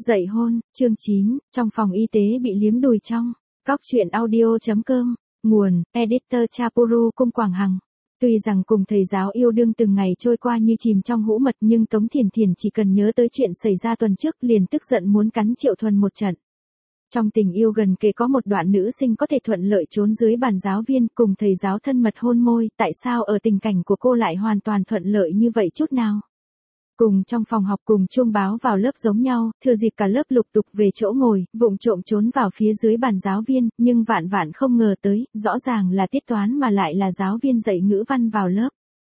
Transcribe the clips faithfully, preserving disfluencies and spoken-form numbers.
Dạy hôn, chương chín, trong phòng y tế bị liếm đùi trong. Cóc truyện audio chấm com, nguồn, editor Chapuru Cung Quảng Hằng. Tuy rằng cùng thầy giáo yêu đương từng ngày trôi qua như chìm trong hũ mật nhưng Tống Thiền Thiền chỉ cần nhớ tới chuyện xảy ra tuần trước liền tức giận muốn cắn Triệu Thuần một trận. Trong tình yêu gần kề có một đoạn nữ sinh có thể thuận lợi trốn dưới bàn giáo viên cùng thầy giáo thân mật hôn môi, tại sao ở tình cảnh của cô lại hoàn toàn thuận lợi như vậy chút nào? Cùng trong phòng học cùng chuông báo vào lớp giống nhau, thừa dịp cả lớp lục tục về chỗ ngồi, vụng trộm trốn vào phía dưới bàn giáo viên, nhưng vạn vạn không ngờ tới, rõ ràng là tiết toán mà lại là giáo viên dạy ngữ văn vào lớp.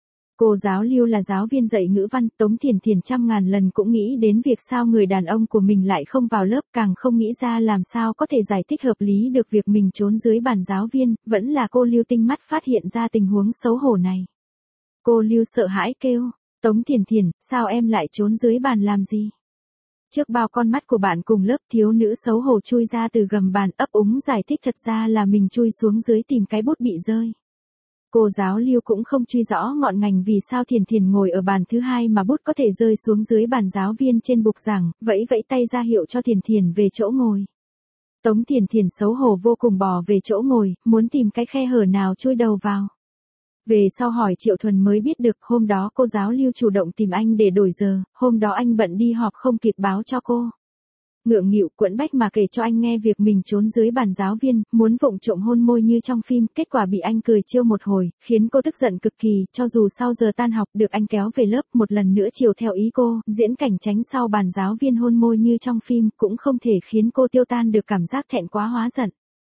Cô giáo Lưu là giáo viên dạy ngữ văn, Tống Thiền Thiền trăm ngàn lần cũng nghĩ đến việc sao người đàn ông của mình lại không vào lớp, càng không nghĩ ra làm sao có thể giải thích hợp lý được việc mình trốn dưới bàn giáo viên, vẫn là cô Lưu tinh mắt phát hiện ra tình huống xấu hổ này. Cô Lưu sợ hãi kêu, Tống Thiền Thiền, sao em lại trốn dưới bàn làm gì? Trước bao con mắt của bạn cùng lớp, thiếu nữ xấu hổ chui ra từ gầm bàn ấp úng giải thích thật ra là mình chui xuống dưới tìm cái bút bị rơi. Cô giáo Lưu cũng không truy rõ ngọn ngành vì sao Thiền Thiền ngồi ở bàn thứ hai mà bút có thể rơi xuống dưới bàn giáo viên trên bục giảng, vẫy vẫy tay ra hiệu cho Thiền Thiền về chỗ ngồi. Tống Thiền Thiền xấu hổ vô cùng bò về chỗ ngồi, muốn tìm cái khe hở nào chui đầu vào. Về sau hỏi Triệu Thuần mới biết được hôm đó cô giáo Lưu chủ động tìm anh để đổi giờ, hôm đó anh bận đi họp không kịp báo cho cô. Ngượng nghịu quẫn bách mà kể cho anh nghe việc mình trốn dưới bàn giáo viên, muốn vụng trộm hôn môi như trong phim, kết quả bị anh cười trêu một hồi, khiến cô tức giận cực kỳ, cho dù sau giờ tan học được anh kéo về lớp một lần nữa chiều theo ý cô, diễn cảnh tránh sau bàn giáo viên hôn môi như trong phim, cũng không thể khiến cô tiêu tan được cảm giác thẹn quá hóa giận.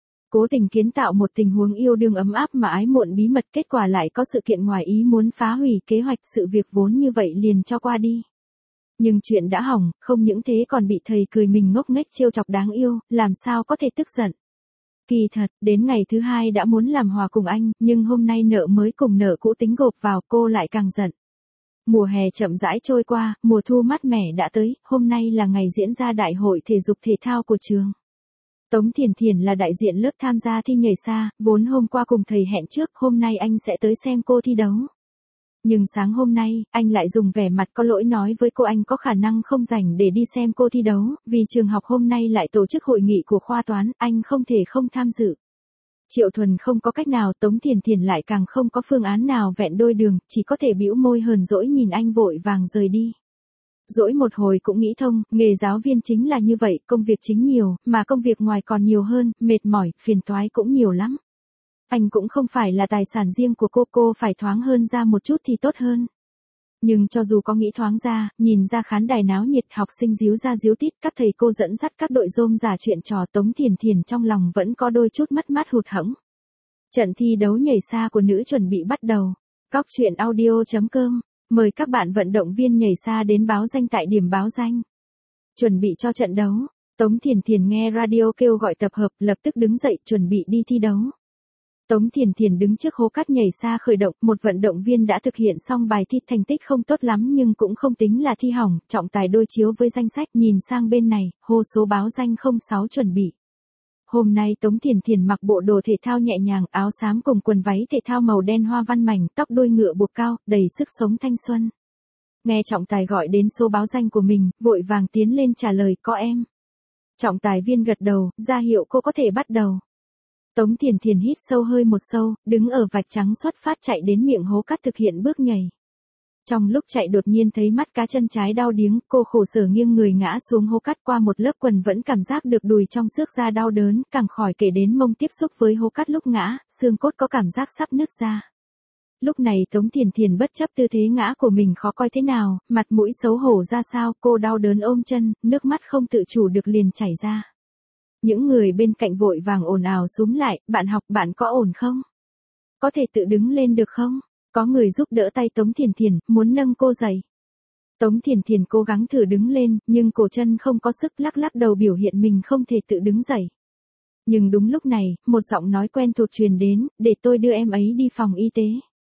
Cố tình kiến tạo một tình huống yêu đương ấm áp mà ái muộn bí mật, kết quả lại có sự kiện ngoài ý muốn phá hủy kế hoạch, sự việc vốn như vậy liền cho qua đi. Nhưng chuyện đã hỏng, không những thế còn bị thầy cười mình ngốc nghếch trêu chọc đáng yêu, làm sao có thể tức giận. Kỳ thật, đến ngày thứ hai đã muốn làm hòa cùng anh, nhưng hôm nay nợ mới cùng nợ cũ tính gộp vào, cô lại càng giận. Mùa hè chậm rãi trôi qua, mùa thu mát mẻ đã tới, hôm nay là ngày diễn ra đại hội thể dục thể thao của trường. Tống Thiền Thiền là đại diện lớp tham gia thi nhảy xa, vốn hôm qua cùng thầy hẹn trước, hôm nay anh sẽ tới xem cô thi đấu. Nhưng sáng hôm nay, anh lại dùng vẻ mặt có lỗi nói với cô anh có khả năng không rảnh để đi xem cô thi đấu, vì trường học hôm nay lại tổ chức hội nghị của khoa toán, anh không thể không tham dự. Triệu Thuần không có cách nào, Tống Thiền Thiền lại càng không có phương án nào vẹn đôi đường, chỉ có thể bĩu môi hờn dỗi nhìn anh vội vàng rời đi. Dỗi một hồi cũng nghĩ thông, nghề giáo viên chính là như vậy, công việc chính nhiều, mà công việc ngoài còn nhiều hơn, mệt mỏi, phiền toái cũng nhiều lắm. Anh cũng không phải là tài sản riêng của cô, cô phải thoáng hơn ra một chút thì tốt hơn. Nhưng cho dù có nghĩ thoáng ra, nhìn ra khán đài náo nhiệt, học sinh díu ra díu tít, các thầy cô dẫn dắt các đội rôm rả chuyện trò, Tống Thiền Thiền trong lòng vẫn có đôi chút mất mát hụt hẫng. Trận thi đấu nhảy xa của nữ chuẩn bị bắt đầu. Cóc truyện audio chấm com, mời các bạn vận động viên nhảy xa đến báo danh tại điểm báo danh. Chuẩn bị cho trận đấu, Tống Thiền Thiền nghe radio kêu gọi tập hợp, lập tức đứng dậy chuẩn bị đi thi đấu. Tống Thiền Thiền đứng trước hố cát nhảy xa khởi động, một vận động viên đã thực hiện xong bài thi, thành tích không tốt lắm nhưng cũng không tính là thi hỏng, trọng tài đối chiếu với danh sách, nhìn sang bên này, hô số báo danh không sáu chuẩn bị. Hôm nay Tống Thiền Thiền mặc bộ đồ thể thao nhẹ nhàng, áo xám cùng quần váy thể thao màu đen hoa văn mảnh, tóc đuôi ngựa buộc cao, đầy sức sống thanh xuân. Nghe trọng tài gọi đến số báo danh của mình, vội vàng tiến lên trả lời, có em. Trọng tài viên gật đầu, ra hiệu cô có thể bắt đầu. Tống Thiền Thiền hít sâu hơi một sâu, đứng ở vạch trắng xuất phát chạy đến miệng hố cát thực hiện bước nhảy. Trong lúc chạy đột nhiên thấy mắt cá chân trái đau điếng, cô khổ sở nghiêng người ngã xuống hố cát, qua một lớp quần vẫn cảm giác được đùi trong xước ra đau đớn, càng khỏi kể đến mông tiếp xúc với hố cát lúc ngã, xương cốt có cảm giác sắp nứt ra. Lúc này Tống Thiền Thiền bất chấp tư thế ngã của mình khó coi thế nào, mặt mũi xấu hổ ra sao, cô đau đớn ôm chân, nước mắt không tự chủ được liền chảy ra. Những người bên cạnh vội vàng ồn ào xúm lại, bạn học, bạn có ổn không? Có thể tự đứng lên được không? Có người giúp đỡ tay Tống Thiền Thiền, muốn nâng cô dậy. Tống Thiền Thiền cố gắng thử đứng lên, nhưng cổ chân không có sức, lắc lắc đầu biểu hiện mình không thể tự đứng dậy. Nhưng đúng lúc này, một giọng nói quen thuộc truyền đến, để tôi đưa em ấy đi phòng y tế.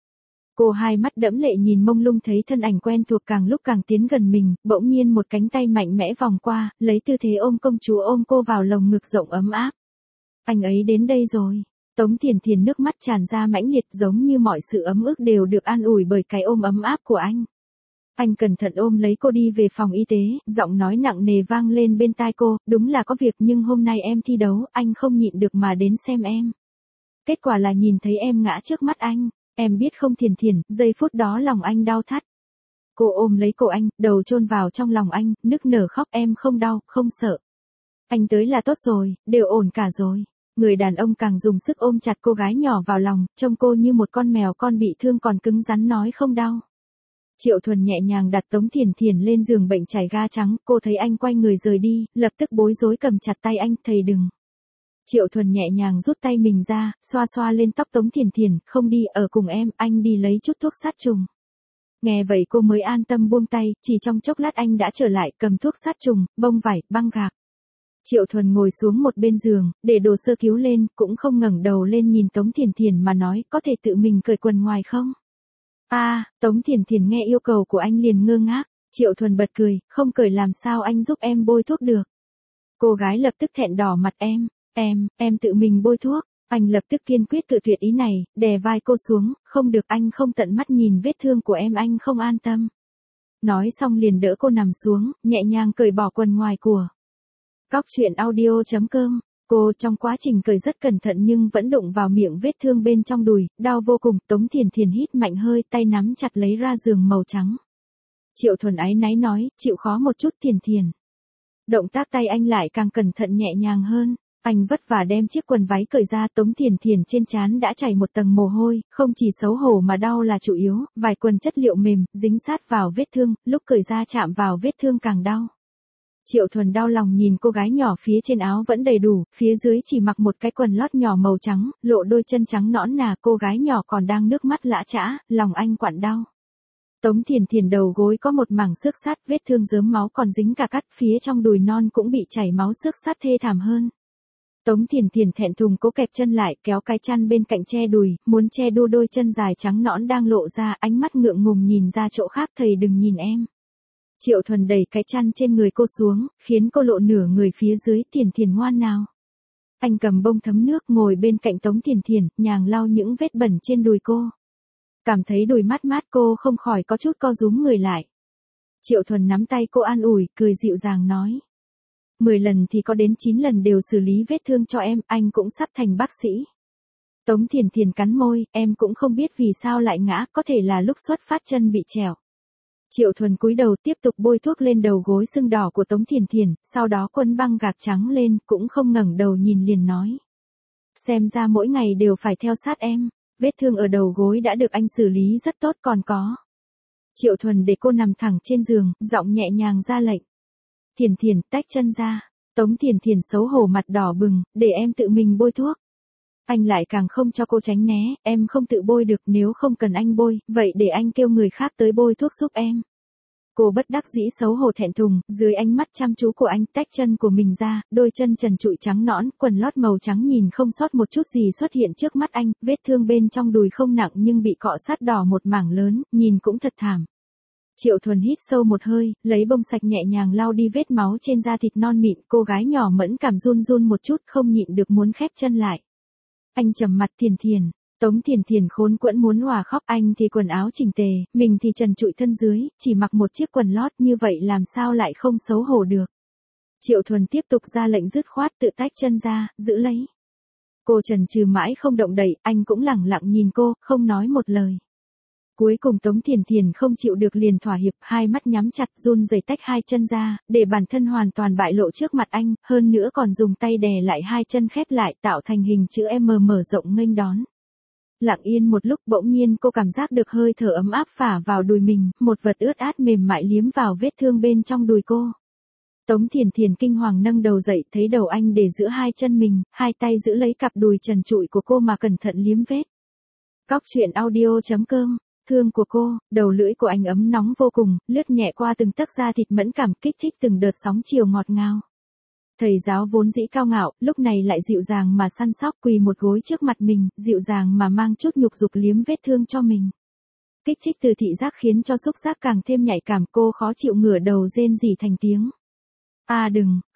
Cô hai mắt đẫm lệ nhìn mông lung thấy thân ảnh quen thuộc càng lúc càng tiến gần mình, bỗng nhiên một cánh tay mạnh mẽ vòng qua, lấy tư thế ôm công chúa ôm cô vào lồng ngực rộng ấm áp. Anh ấy đến đây rồi. Tống Thiền Thiền nước mắt tràn ra mãnh liệt, giống như mọi sự ấm ức đều được an ủi bởi cái ôm ấm áp của anh. Anh cẩn thận ôm lấy cô đi về phòng y tế, giọng nói nặng nề vang lên bên tai cô, đúng là có việc nhưng hôm nay em thi đấu, anh không nhịn được mà đến xem em. Kết quả là nhìn thấy em ngã trước mắt anh, em biết không Thiền Thiền, giây phút đó lòng anh đau thắt. Cô ôm lấy cổ anh, đầu chôn vào trong lòng anh, nức nở khóc em không đau, không sợ. Anh tới là tốt rồi, đều ổn cả rồi. Người đàn ông càng dùng sức ôm chặt cô gái nhỏ vào lòng, trông cô như một con mèo con bị thương còn cứng rắn nói không đau. Triệu Thuần nhẹ nhàng đặt Tống Thiền Thiền lên giường bệnh trải ga trắng, cô thấy anh quay người rời đi, lập tức bối rối cầm chặt tay anh, thầy đừng. Triệu Thuần nhẹ nhàng rút tay mình ra, xoa xoa lên tóc Tống Thiền Thiền, không đi ở cùng em, anh đi lấy chút thuốc sát trùng. Nghe vậy cô mới an tâm buông tay, chỉ trong chốc lát anh đã trở lại, cầm thuốc sát trùng, bông vải, băng gạc. Triệu Thuần ngồi xuống một bên giường, để đồ sơ cứu lên, cũng không ngẩng đầu lên nhìn Tống Thiền Thiền mà nói, có thể tự mình cởi quần ngoài không? A, à, Tống Thiền Thiền nghe yêu cầu của anh liền ngơ ngác, Triệu Thuần bật cười, không cởi làm sao anh giúp em bôi thuốc được. Cô gái lập tức thẹn đỏ mặt em, em, em tự mình bôi thuốc. Anh lập tức kiên quyết cự tuyệt ý này, đè vai cô xuống, không được anh không tận mắt nhìn vết thương của em anh không an tâm. Nói xong liền đỡ cô nằm xuống, nhẹ nhàng cởi bỏ quần ngoài của. Cóc truyện audio chấm com, cô trong quá trình cởi rất cẩn thận nhưng vẫn đụng vào miệng vết thương bên trong đùi, đau vô cùng, Tống Thiền Thiền hít mạnh hơi, tay nắm chặt lấy ra giường màu trắng. Triệu Thuần áy náy nói, chịu khó một chút Thiền Thiền. Động tác tay anh lại càng cẩn thận nhẹ nhàng hơn. Anh vất vả đem chiếc quần váy cởi ra, Tống Thiền Thiền trên trán đã chảy một tầng mồ hôi, không chỉ xấu hổ mà đau là chủ yếu, vài quần chất liệu mềm, dính sát vào vết thương, lúc cởi ra chạm vào vết thương càng đau. Triệu Thuần đau lòng nhìn cô gái nhỏ phía trên áo vẫn đầy đủ, phía dưới chỉ mặc một cái quần lót nhỏ màu trắng, lộ đôi chân trắng nõn nà, cô gái nhỏ còn đang nước mắt lã chã, lòng anh quặn đau. Tống Thiền Thiền đầu gối có một mảng xước sát, vết thương rớm máu còn dính cả cắt, phía trong đùi non cũng bị chảy máu xước sát thê thảm hơn. Tống Thiền Thiền thẹn thùng cố kẹp chân lại, kéo cái chăn bên cạnh che đùi, muốn che đu đôi chân dài trắng nõn đang lộ ra, ánh mắt ngượng ngùng nhìn ra chỗ khác, thầy đừng nhìn em. Triệu Thuần đẩy cái chăn trên người cô xuống, khiến cô lộ nửa người phía dưới, Thiền Thiền ngoan nào. Anh cầm bông thấm nước ngồi bên cạnh Tống Thiền Thiền, nhàng lau những vết bẩn trên đùi cô. Cảm thấy đùi mát mát cô không khỏi có chút co rúm người lại. Triệu Thuần nắm tay cô an ủi, cười dịu dàng nói. Mười lần thì có đến chín lần đều xử lý vết thương cho em, anh cũng sắp thành bác sĩ. Tống Thiền Thiền cắn môi, em cũng không biết vì sao lại ngã, có thể là lúc xuất phát chân bị trèo. Triệu Thuần cúi đầu tiếp tục bôi thuốc lên đầu gối sưng đỏ của Tống Thiền Thiền, sau đó quấn băng gạc trắng lên, cũng không ngẩng đầu nhìn liền nói. Xem ra mỗi ngày đều phải theo sát em, vết thương ở đầu gối đã được anh xử lý rất tốt còn có. Triệu Thuần để cô nằm thẳng trên giường, giọng nhẹ nhàng ra lệnh. Thiền Thiền, tách chân ra. Tống Thiền Thiền xấu hổ mặt đỏ bừng, để em tự mình bôi thuốc. Anh lại càng không cho cô tránh né, em không tự bôi được, nếu không cần anh bôi, vậy để anh kêu người khác tới bôi thuốc giúp em. Cô bất đắc dĩ xấu hổ thẹn thùng, dưới ánh mắt chăm chú của anh tách chân của mình ra, đôi chân trần trụi trắng nõn, quần lót màu trắng nhìn không sót một chút gì xuất hiện trước mắt anh, vết thương bên trong đùi không nặng nhưng bị cọ sát đỏ một mảng lớn, nhìn cũng thật thảm. Triệu Thuần hít sâu một hơi, lấy bông sạch nhẹ nhàng lau đi vết máu trên da thịt non mịn, cô gái nhỏ mẫn cảm run run một chút không nhịn được muốn khép chân lại. Anh trầm mặt Thiền Thiền, Tống Thiền Thiền khốn quẫn muốn hòa khóc, anh thì quần áo chỉnh tề, mình thì trần trụi thân dưới, chỉ mặc một chiếc quần lót như vậy làm sao lại không xấu hổ được. Triệu Thuần tiếp tục ra lệnh dứt khoát tự tách chân ra, giữ lấy. Cô chần chừ mãi không động đậy, anh cũng lẳng lặng nhìn cô, không nói một lời. Cuối cùng Tống Thiền Thiền không chịu được liền thỏa hiệp, hai mắt nhắm chặt run rẩy tách hai chân ra, để bản thân hoàn toàn bại lộ trước mặt anh, hơn nữa còn dùng tay đè lại hai chân khép lại tạo thành hình chữ M mở rộng nghênh đón. Lặng yên một lúc bỗng nhiên cô cảm giác được hơi thở ấm áp phả vào đùi mình, một vật ướt át mềm mại liếm vào vết thương bên trong đùi cô. Tống Thiền Thiền kinh hoàng nâng đầu dậy, thấy đầu anh để giữa hai chân mình, hai tay giữ lấy cặp đùi trần trụi của cô mà cẩn thận liếm vết. Cóc truyện audio chấm com. Thương của cô, đầu lưỡi của anh ấm nóng vô cùng, lướt nhẹ qua từng tấc da thịt mẫn cảm, kích thích từng đợt sóng chiều ngọt ngào. Thầy giáo vốn dĩ cao ngạo, lúc này lại dịu dàng mà săn sóc, quỳ một gối trước mặt mình, dịu dàng mà mang chút nhục dục liếm vết thương cho mình. Kích thích từ thị giác khiến cho xúc giác càng thêm nhạy cảm, cô khó chịu ngửa đầu rên rỉ thành tiếng. À đừng,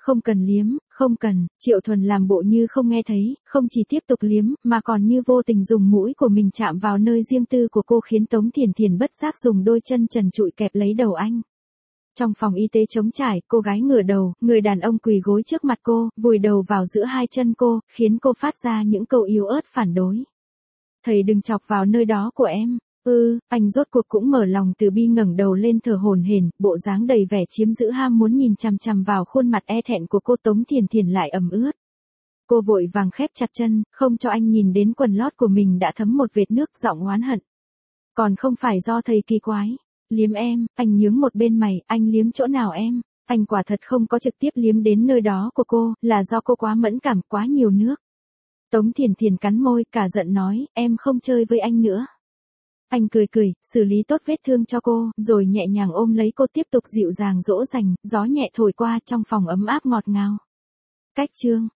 Không cần liếm, không cần, Triệu Thuần làm bộ như không nghe thấy, không chỉ tiếp tục liếm, mà còn như vô tình dùng mũi của mình chạm vào nơi riêng tư của cô khiến Tống Thiền Thiền bất giác dùng đôi chân trần trụi kẹp lấy đầu anh. Trong phòng y tế trống trải, cô gái ngửa đầu, người đàn ông quỳ gối trước mặt cô, vùi đầu vào giữa hai chân cô, khiến cô phát ra những câu yếu ớt phản đối. Thầy đừng chọc vào nơi đó của em. Ừ, anh rốt cuộc cũng mở lòng từ bi ngẩng đầu lên thở hổn hển, bộ dáng đầy vẻ chiếm giữ ham muốn nhìn chằm chằm vào khuôn mặt e thẹn của cô. Tống Thiền Thiền lại ẩm ướt. Cô vội vàng khép chặt chân, không cho anh nhìn đến quần lót của mình đã thấm một vệt nước, giọng oán hận. Còn không phải do thầy kỳ quái. Liếm em, anh nhướng một bên mày, anh liếm chỗ nào em? Anh quả thật không có trực tiếp liếm đến nơi đó của cô, là do cô quá mẫn cảm, quá nhiều nước. Tống Thiền Thiền cắn môi, cả giận nói, em không chơi với anh nữa. Anh cười cười, xử lý tốt vết thương cho cô, rồi nhẹ nhàng ôm lấy cô tiếp tục dịu dàng dỗ dành, gió nhẹ thổi qua trong phòng ấm áp ngọt ngào. Cách chương